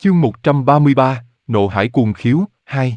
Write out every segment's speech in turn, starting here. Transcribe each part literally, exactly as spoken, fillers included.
Chương một trăm ba mươi ba, Nộ Hải Cuồng Khiếu, hai.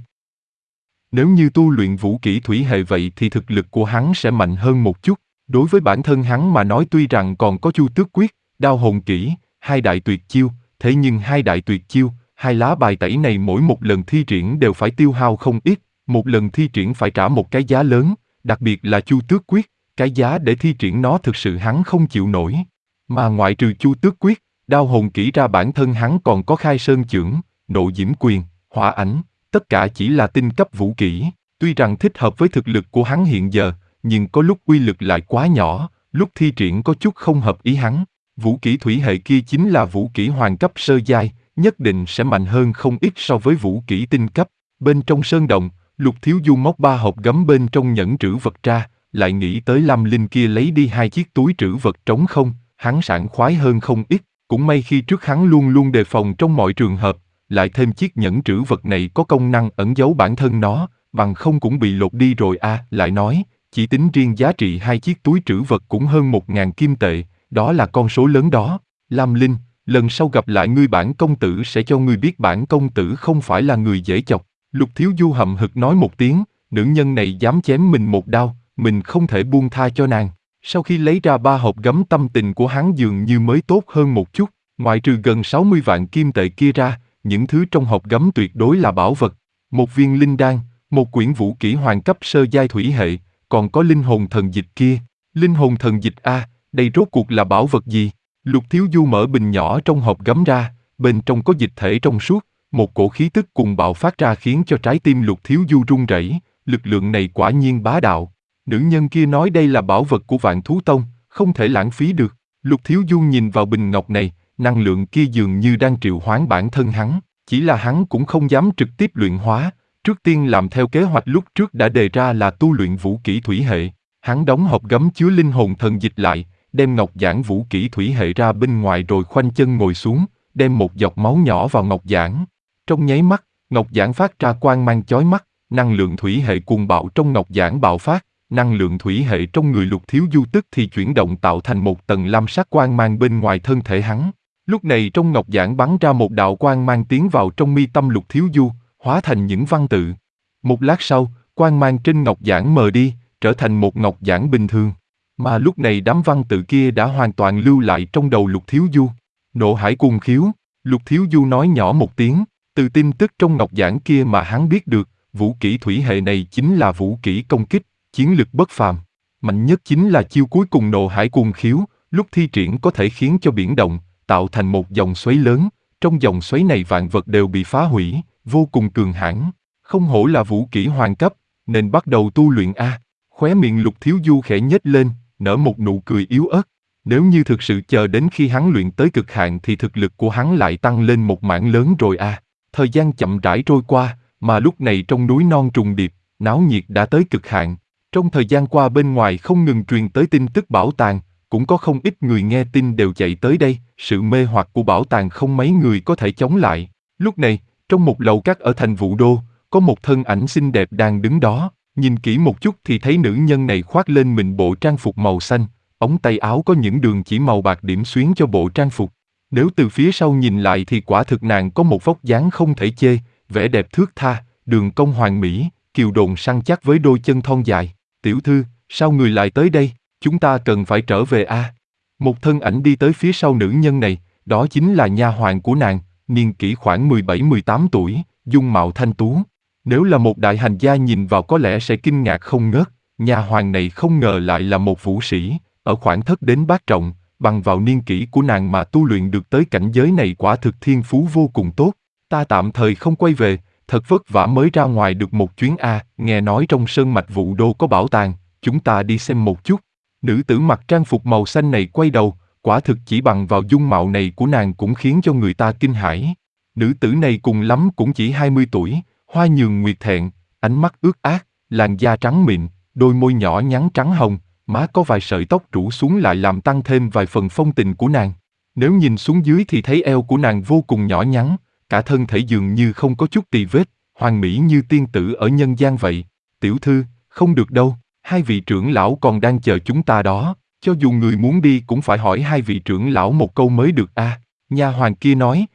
Nếu như tu luyện vũ kỹ thủy hệ vậy thì thực lực của hắn sẽ mạnh hơn một chút. Đối với bản thân hắn mà nói tuy rằng còn có Chu Tước Quyết, Đao Hồn Kỹ, hai đại tuyệt chiêu, thế nhưng hai đại tuyệt chiêu, hai lá bài tẩy này mỗi một lần thi triển đều phải tiêu hao không ít, một lần thi triển phải trả một cái giá lớn, đặc biệt là Chu Tước Quyết, cái giá để thi triển nó thực sự hắn không chịu nổi. Mà ngoại trừ Chu Tước Quyết, Đao Hồn Kỹ ra bản thân hắn còn có Khai Sơn Chưởng, Nộ Diễm Quyền, Hỏa Ảnh, tất cả chỉ là tinh cấp vũ kỹ, tuy rằng thích hợp với thực lực của hắn hiện giờ, nhưng có lúc uy lực lại quá nhỏ, lúc thi triển có chút không hợp ý hắn. Vũ kỹ thủy hệ kia chính là vũ kỹ hoàng cấp sơ giai, nhất định sẽ mạnh hơn không ít so với vũ kỹ tinh cấp. Bên trong sơn động, Lục Thiếu Du móc ba hộp gấm bên trong nhẫn trữ vật ra, lại nghĩ tới Lâm Linh kia lấy đi hai chiếc túi trữ vật trống không, hắn sảng khoái hơn không ít. Cũng may khi trước hắn luôn luôn đề phòng trong mọi trường hợp, lại thêm chiếc nhẫn trữ vật này có công năng ẩn giấu bản thân nó, bằng không cũng bị lột đi rồi a. À, lại nói, chỉ tính riêng giá trị hai chiếc túi trữ vật cũng hơn một ngàn kim tệ, đó là con số lớn đó. Lam Linh, lần sau gặp lại ngươi bản công tử sẽ cho ngươi biết bản công tử không phải là người dễ chọc. Lục Thiếu Du hậm hực nói một tiếng, nữ nhân này dám chém mình một đao, mình không thể buông tha cho nàng. Sau khi lấy ra ba hộp gấm tâm tình của hắn dường như mới tốt hơn một chút, ngoại trừ gần sáu mươi vạn kim tệ kia ra, những thứ trong hộp gấm tuyệt đối là bảo vật. Một viên linh đan, một quyển vũ kỹ hoàng cấp sơ giai thủy hệ, còn có linh hồn thần dịch kia. Linh hồn thần dịch a, đây rốt cuộc là bảo vật gì? Lục Thiếu Du mở bình nhỏ trong hộp gấm ra, bên trong có dịch thể trong suốt, một cổ khí tức cùng bạo phát ra khiến cho trái tim Lục Thiếu Du run rẩy, lực lượng này quả nhiên bá đạo. Nữ nhân kia nói đây là bảo vật của Vạn Thú Tông, không thể lãng phí được. Lục Thiếu Du nhìn vào bình ngọc này, năng lượng kia dường như đang triệu hoán bản thân hắn, chỉ là hắn cũng không dám trực tiếp luyện hóa, trước tiên làm theo kế hoạch lúc trước đã đề ra là tu luyện vũ kỹ thủy hệ. Hắn đóng hộp gấm chứa linh hồn thần dịch lại, đem ngọc giản vũ kỹ thủy hệ ra bên ngoài rồi khoanh chân ngồi xuống, đem một giọt máu nhỏ vào ngọc giản. Trong nháy mắt, ngọc giản phát ra quang mang chói mắt, năng lượng thủy hệ cuồng bạo trong ngọc giản bạo phát. Năng lượng thủy hệ trong người Lục Thiếu Du tức thì chuyển động tạo thành một tầng lam sắc quang mang bên ngoài thân thể hắn. Lúc này trong ngọc giản bắn ra một đạo quang mang tiến vào trong mi tâm Lục Thiếu Du, hóa thành những văn tự. Một lát sau, quang mang trên ngọc giản mờ đi, trở thành một ngọc giản bình thường. Mà lúc này đám văn tự kia đã hoàn toàn lưu lại trong đầu Lục Thiếu Du. Nộ Hải Cuồng Khiếu, Lục Thiếu Du nói nhỏ một tiếng, từ tin tức trong ngọc giản kia mà hắn biết được, vũ kỹ thủy hệ này chính là vũ kỹ công kích. Chiến lực bất phàm, mạnh nhất chính là chiêu cuối cùng Nộ Hải Cuồng Khiếu, lúc thi triển có thể khiến cho biển động, tạo thành một dòng xoáy lớn, trong dòng xoáy này vạn vật đều bị phá hủy, vô cùng cường hãn, không hổ là vũ kỹ hoàng cấp, nên bắt đầu tu luyện a. Khóe miệng Lục Thiếu Du khẽ nhếch lên, nở một nụ cười yếu ớt, nếu như thực sự chờ đến khi hắn luyện tới cực hạn thì thực lực của hắn lại tăng lên một mảng lớn rồi a. Thời gian chậm rãi trôi qua, mà lúc này trong núi non trùng điệp, náo nhiệt đã tới cực hạn. Trong thời gian qua bên ngoài không ngừng truyền tới tin tức bảo tàng, cũng có không ít người nghe tin đều chạy tới đây, sự mê hoặc của bảo tàng không mấy người có thể chống lại. Lúc này, trong một lầu các ở thành Vũ Đô, có một thân ảnh xinh đẹp đang đứng đó, nhìn kỹ một chút thì thấy nữ nhân này khoác lên mình bộ trang phục màu xanh, ống tay áo có những đường chỉ màu bạc điểm xuyến cho bộ trang phục. Nếu từ phía sau nhìn lại thì quả thực nàng có một vóc dáng không thể chê, vẻ đẹp thướt tha, đường cong hoàn mỹ, kiều đồn săn chắc với đôi chân thon dài. Tiểu thư, sao người lại tới đây, chúng ta cần phải trở về a. À? Một thân ảnh đi tới phía sau nữ nhân này, đó chính là nha hoàn của nàng, niên kỷ khoảng mười bảy mười tám tuổi, dung mạo thanh tú. Nếu là một đại hành gia nhìn vào có lẽ sẽ kinh ngạc không ngớt, nha hoàn này không ngờ lại là một vũ sĩ, ở khoảng thất đến bát trọng, bằng vào niên kỷ của nàng mà tu luyện được tới cảnh giới này quả thực thiên phú vô cùng tốt. Ta tạm thời không quay về, thật vất vả mới ra ngoài được một chuyến a, à, nghe nói trong sơn mạch Vũ Đô có bảo tàng, chúng ta đi xem một chút. Nữ tử mặc trang phục màu xanh này quay đầu, quả thực chỉ bằng vào dung mạo này của nàng cũng khiến cho người ta kinh hãi. Nữ tử này cùng lắm cũng chỉ hai mươi tuổi, hoa nhường nguyệt thẹn, ánh mắt ướt át, làn da trắng mịn, đôi môi nhỏ nhắn trắng hồng, má có vài sợi tóc rủ xuống lại làm tăng thêm vài phần phong tình của nàng. Nếu nhìn xuống dưới thì thấy eo của nàng vô cùng nhỏ nhắn, cả thân thể dường như không có chút tì vết, hoàn mỹ như tiên tử ở nhân gian vậy. Tiểu thư, không được đâu, hai vị trưởng lão còn đang chờ chúng ta đó, cho dù người muốn đi cũng phải hỏi hai vị trưởng lão một câu mới được a. À. Nha hoàn kia nói,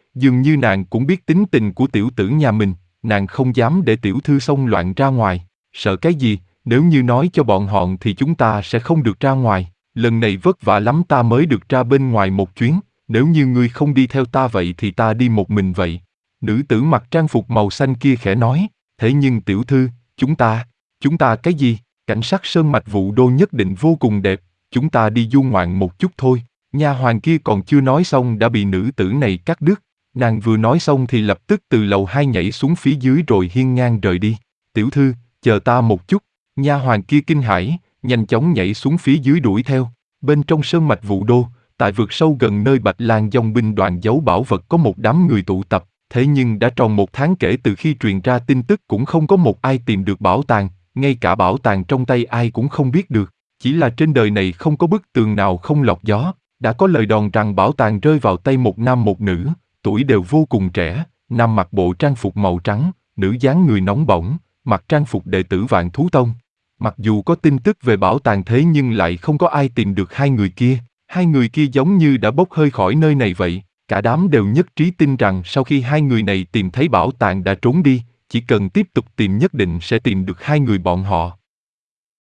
dường như nàng cũng biết tính tình của tiểu tử nhà mình, nàng không dám để tiểu thư xông loạn ra ngoài. Sợ cái gì, nếu như nói cho bọn họ thì chúng ta sẽ không được ra ngoài. Lần này vất vả lắm ta mới được ra bên ngoài một chuyến, nếu như ngươi không đi theo ta vậy thì ta đi một mình vậy. Nữ tử mặc trang phục màu xanh kia khẽ nói, thế nhưng tiểu thư, chúng ta, chúng ta cái gì? Cảnh sắc sơn mạch Vũ Đô nhất định vô cùng đẹp, chúng ta đi du ngoạn một chút thôi. Nha hoàn kia còn chưa nói xong đã bị nữ tử này cắt đứt. Nàng vừa nói xong thì lập tức từ lầu hai nhảy xuống phía dưới rồi hiên ngang rời đi. Tiểu thư, chờ ta một chút. Nha hoàn kia kinh hãi, nhanh chóng nhảy xuống phía dưới đuổi theo. Bên trong sơn mạch Vũ Đô, tại vực sâu gần nơi Bạch Lang dòng binh đoàn giấu bảo vật có một đám người tụ tập. Thế nhưng đã tròn một tháng kể từ khi truyền ra tin tức cũng không có một ai tìm được bảo tàng, ngay cả bảo tàng trong tay ai cũng không biết được. Chỉ là trên đời này không có bức tường nào không lọt gió. Đã có lời đồn rằng bảo tàng rơi vào tay một nam một nữ, tuổi đều vô cùng trẻ, nam mặc bộ trang phục màu trắng, nữ dáng người nóng bỏng, mặc trang phục đệ tử Vạn Thú Tông. Mặc dù có tin tức về bảo tàng thế nhưng lại không có ai tìm được hai người kia. Hai người kia giống như đã bốc hơi khỏi nơi này vậy. Cả đám đều nhất trí tin rằng sau khi hai người này tìm thấy bảo tàng đã trốn đi, chỉ cần tiếp tục tìm nhất định sẽ tìm được hai người bọn họ.